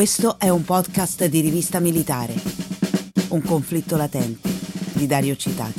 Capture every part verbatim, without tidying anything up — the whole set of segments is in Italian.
Questo è un podcast di Rivista Militare. Un conflitto latente di Dario Citati.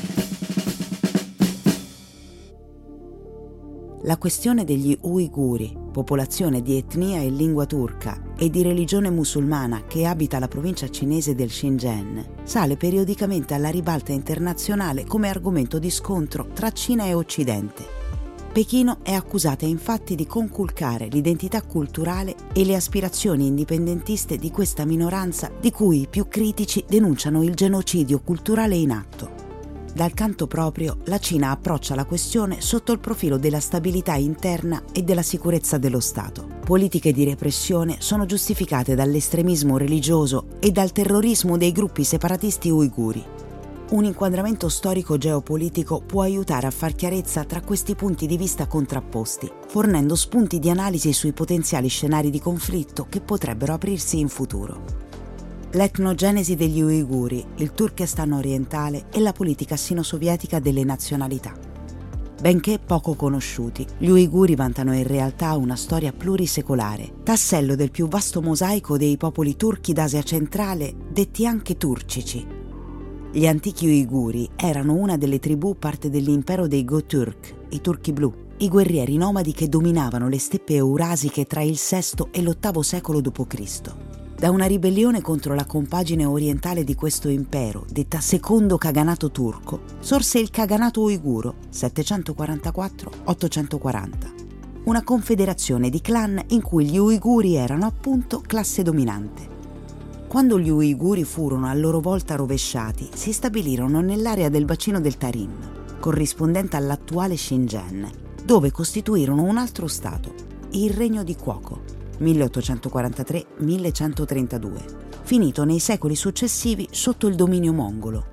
La questione degli Uiguri, popolazione di etnia e lingua turca e di religione musulmana che abita la provincia cinese del Xinjiang, sale periodicamente alla ribalta internazionale come argomento di scontro tra Cina e Occidente. Pechino è accusata infatti di conculcare l'identità culturale e le aspirazioni indipendentiste di questa minoranza, di cui i più critici denunciano il genocidio culturale in atto. Dal canto proprio, la Cina approccia la questione sotto il profilo della stabilità interna e della sicurezza dello Stato. Politiche di repressione sono giustificate dall'estremismo religioso e dal terrorismo dei gruppi separatisti uiguri. Un inquadramento storico-geopolitico può aiutare a far chiarezza tra questi punti di vista contrapposti, fornendo spunti di analisi sui potenziali scenari di conflitto che potrebbero aprirsi in futuro. L'etnogenesi degli Uiguri, il Turkestan orientale e la politica sino-sovietica delle nazionalità. Benché poco conosciuti, gli Uiguri vantano in realtà una storia plurisecolare, tassello del più vasto mosaico dei popoli turchi d'Asia centrale, detti anche turcici. Gli antichi Uiguri erano una delle tribù parte dell'impero dei Göktürk, i turchi blu, i guerrieri nomadi che dominavano le steppe eurasiche tra il sesto e l'ottavo secolo dopo Cristo. Da una ribellione contro la compagine orientale di questo impero, detta secondo Kaganato turco, sorse il Kaganato uiguro, settecentoquarantaquattro ottocentoquaranta. Una confederazione di clan in cui gli Uiguri erano appunto classe dominante. Quando gli Uiguri furono a loro volta rovesciati, si stabilirono nell'area del bacino del Tarim, corrispondente all'attuale Xinjiang, dove costituirono un altro stato, il Regno di Kuoko, milleottocentoquarantatré millecentotrentadue, finito nei secoli successivi sotto il dominio mongolo.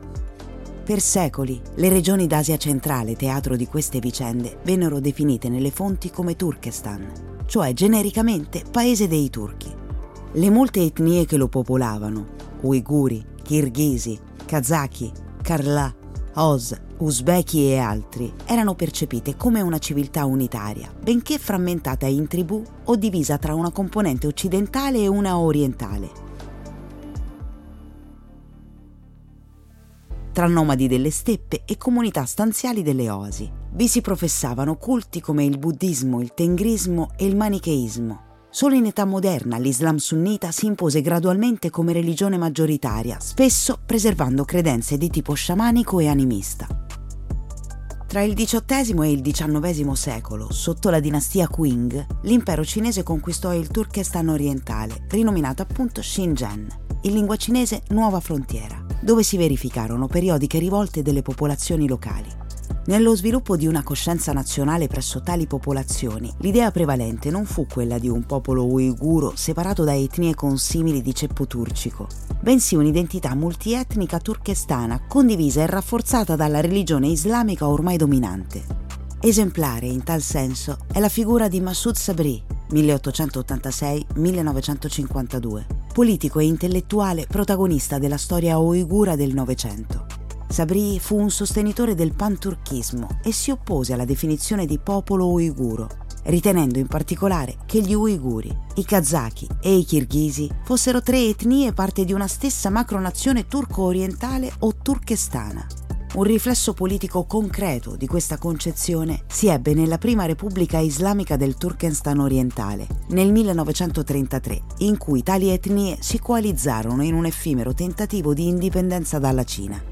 Per secoli, le regioni d'Asia centrale, teatro di queste vicende, vennero definite nelle fonti come Turkestan, cioè genericamente Paese dei Turchi. Le molte etnie che lo popolavano, uiguri, kirghisi, kazaki, karla, oz, uzbeki e altri, erano percepite come una civiltà unitaria, benché frammentata in tribù o divisa tra una componente occidentale e una orientale. Tra nomadi delle steppe e comunità stanziali delle oasi, vi si professavano culti come il buddismo, il tengrismo e il manicheismo. Solo in età moderna l'Islam sunnita si impose gradualmente come religione maggioritaria, spesso preservando credenze di tipo sciamanico e animista. Tra il diciottesimo e il diciannovesimo secolo, sotto la dinastia Qing, l'impero cinese conquistò il Turkestan orientale, rinominato appunto Xinjiang, in lingua cinese Nuova Frontiera, dove si verificarono periodiche rivolte delle popolazioni locali. Nello sviluppo di una coscienza nazionale presso tali popolazioni, l'idea prevalente non fu quella di un popolo uiguro separato da etnie consimili di ceppo turcico, bensì un'identità multietnica turkestana condivisa e rafforzata dalla religione islamica ormai dominante. Esemplare in tal senso è la figura di Masud Sabri, milleottocentottantasei millenovecentocinquantadue, politico e intellettuale protagonista della storia uigura del Novecento. Sabri fu un sostenitore del panturchismo e si oppose alla definizione di popolo uiguro, ritenendo in particolare che gli uiguri, i kazaki e i kirghisi fossero tre etnie parte di una stessa macronazione turco-orientale o turkestana. Un riflesso politico concreto di questa concezione si ebbe nella prima Repubblica Islamica del Turkestan orientale, nel millenovecentotrentatré, in cui tali etnie si coalizzarono in un effimero tentativo di indipendenza dalla Cina.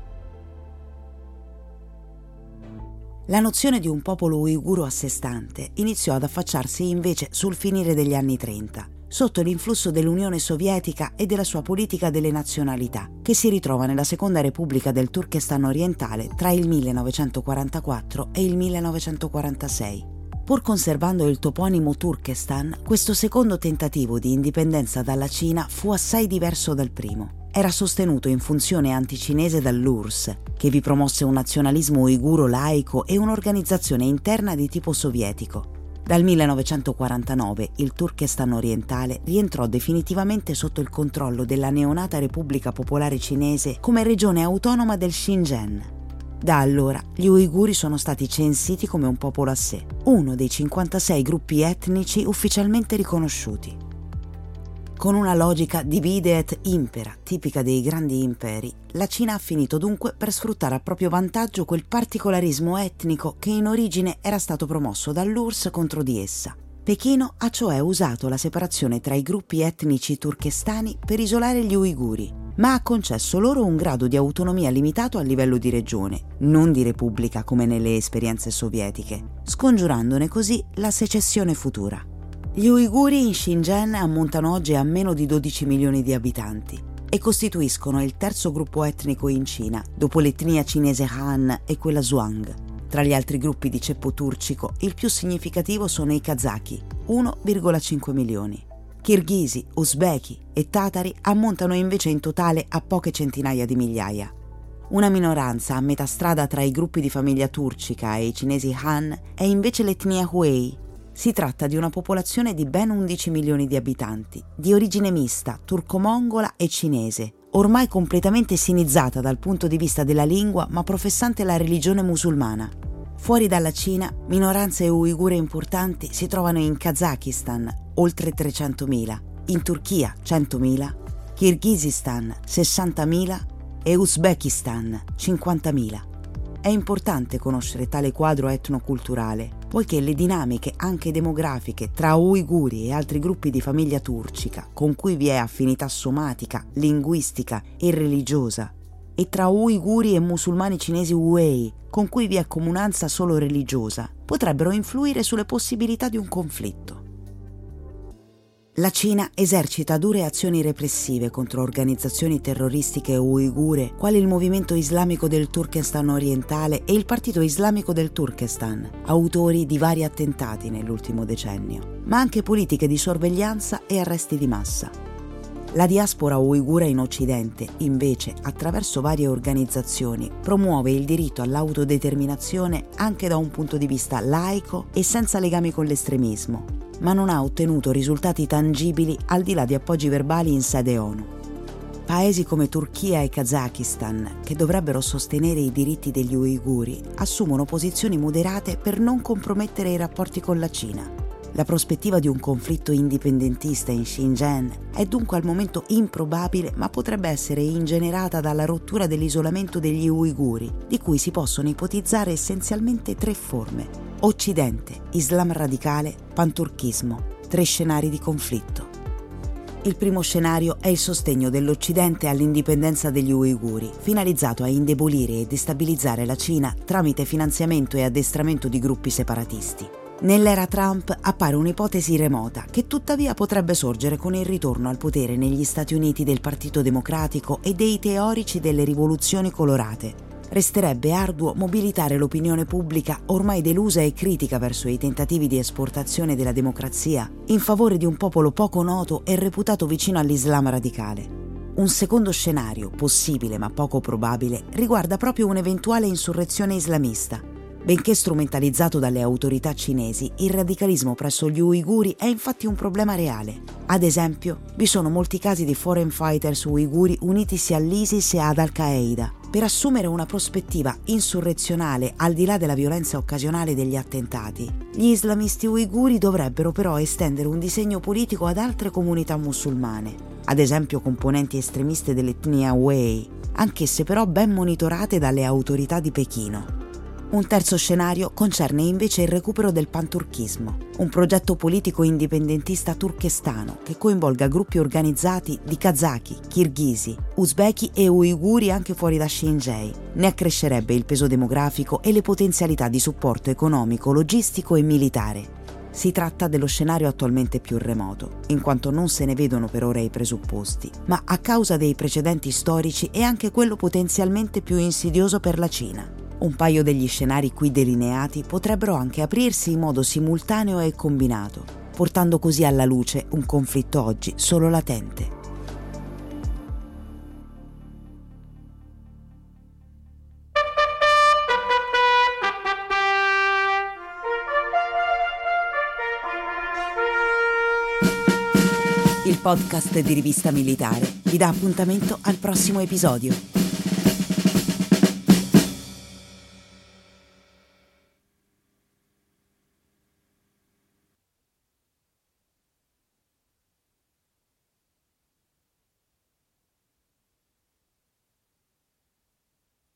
La nozione di un popolo uiguro a sé stante iniziò ad affacciarsi invece sul finire degli anni trenta, sotto l'influsso dell'Unione Sovietica e della sua politica delle nazionalità, che si ritrova nella Seconda Repubblica del Turkestan orientale tra il millenovecentoquarantaquattro e il millenovecentoquarantasei. Pur conservando il toponimo Turkestan, questo secondo tentativo di indipendenza dalla Cina fu assai diverso dal primo. Era sostenuto in funzione anticinese dall'U R S S, che vi promosse un nazionalismo uiguro laico e un'organizzazione interna di tipo sovietico. Dal millenovecentoquarantanove il Turkestan orientale rientrò definitivamente sotto il controllo della neonata Repubblica Popolare Cinese come regione autonoma del Xinjiang. Da allora gli uiguri sono stati censiti come un popolo a sé, uno dei cinquantasei gruppi etnici ufficialmente riconosciuti. Con una logica divide et impera, tipica dei grandi imperi, la Cina ha finito dunque per sfruttare a proprio vantaggio quel particolarismo etnico che in origine era stato promosso dall'U R S S contro di essa. Pechino ha cioè usato la separazione tra i gruppi etnici turchestani per isolare gli uiguri, ma ha concesso loro un grado di autonomia limitato a livello di regione, non di repubblica come nelle esperienze sovietiche, scongiurandone così la secessione futura. Gli uiguri in Xinjiang ammontano oggi a meno di dodici milioni di abitanti e costituiscono il terzo gruppo etnico in Cina, dopo l'etnia cinese Han e quella Zhuang. Tra gli altri gruppi di ceppo turcico, il più significativo sono i kazaki, uno virgola cinque milioni. Kirghisi, uzbeki e tatari ammontano invece in totale a poche centinaia di migliaia. Una minoranza a metà strada tra i gruppi di famiglia turcica e i cinesi Han è invece l'etnia Hui. Si tratta di una popolazione di ben undici milioni di abitanti, di origine mista, turco-mongola e cinese, ormai completamente sinizzata dal punto di vista della lingua ma professante la religione musulmana. Fuori dalla Cina, minoranze uigure importanti si trovano in Kazakistan, oltre trecentomila, in Turchia, centomila, Kirghizistan, sessantamila e Uzbekistan, cinquantamila. È importante conoscere tale quadro etnoculturale, poiché le dinamiche anche demografiche tra uiguri e altri gruppi di famiglia turcica, con cui vi è affinità somatica, linguistica e religiosa, e tra uiguri e musulmani cinesi Hui, con cui vi è comunanza solo religiosa, potrebbero influire sulle possibilità di un conflitto. La Cina esercita dure azioni repressive contro organizzazioni terroristiche uigure quali il Movimento Islamico del Turkestan orientale e il Partito Islamico del Turkestan, autori di vari attentati nell'ultimo decennio, ma anche politiche di sorveglianza e arresti di massa. La diaspora uigura in Occidente, invece, attraverso varie organizzazioni, promuove il diritto all'autodeterminazione anche da un punto di vista laico e senza legami con l'estremismo, ma non ha ottenuto risultati tangibili al di là di appoggi verbali in sede ONU. Paesi come Turchia e Kazakistan, che dovrebbero sostenere i diritti degli uiguri, assumono posizioni moderate per non compromettere i rapporti con la Cina. La prospettiva di un conflitto indipendentista in Xinjiang è dunque al momento improbabile, ma potrebbe essere ingenerata dalla rottura dell'isolamento degli uiguri, di cui si possono ipotizzare essenzialmente tre forme: Occidente, Islam radicale, panturchismo, tre scenari di conflitto. Il primo scenario è il sostegno dell'Occidente all'indipendenza degli uiguri, finalizzato a indebolire e destabilizzare la Cina tramite finanziamento e addestramento di gruppi separatisti. Nell'era Trump appare un'ipotesi remota che tuttavia potrebbe sorgere con il ritorno al potere negli Stati Uniti del Partito Democratico e dei teorici delle rivoluzioni colorate. Resterebbe arduo mobilitare l'opinione pubblica ormai delusa e critica verso i tentativi di esportazione della democrazia in favore di un popolo poco noto e reputato vicino all'Islam radicale. Un secondo scenario, possibile ma poco probabile, riguarda proprio un'eventuale insurrezione islamista. Benché strumentalizzato dalle autorità cinesi, il radicalismo presso gli uiguri è infatti un problema reale. Ad esempio, vi sono molti casi di foreign fighters uiguri unitisi all'ISIS e ad Al-Qaeda. Per assumere una prospettiva insurrezionale al di là della violenza occasionale degli attentati, gli islamisti uiguri dovrebbero però estendere un disegno politico ad altre comunità musulmane, ad esempio componenti estremiste dell'etnia Hui, anch'esse però ben monitorate dalle autorità di Pechino. Un terzo scenario concerne invece il recupero del panturchismo, un progetto politico indipendentista turkestano che coinvolga gruppi organizzati di kazaki, kirghisi, uzbeki e uiguri anche fuori da Xinjiang. Ne accrescerebbe il peso demografico e le potenzialità di supporto economico, logistico e militare. Si tratta dello scenario attualmente più remoto, in quanto non se ne vedono per ora i presupposti, ma a causa dei precedenti storici è anche quello potenzialmente più insidioso per la Cina. Un paio degli scenari qui delineati potrebbero anche aprirsi in modo simultaneo e combinato, portando così alla luce un conflitto oggi solo latente. Il podcast di Rivista Militare vi dà appuntamento al prossimo episodio.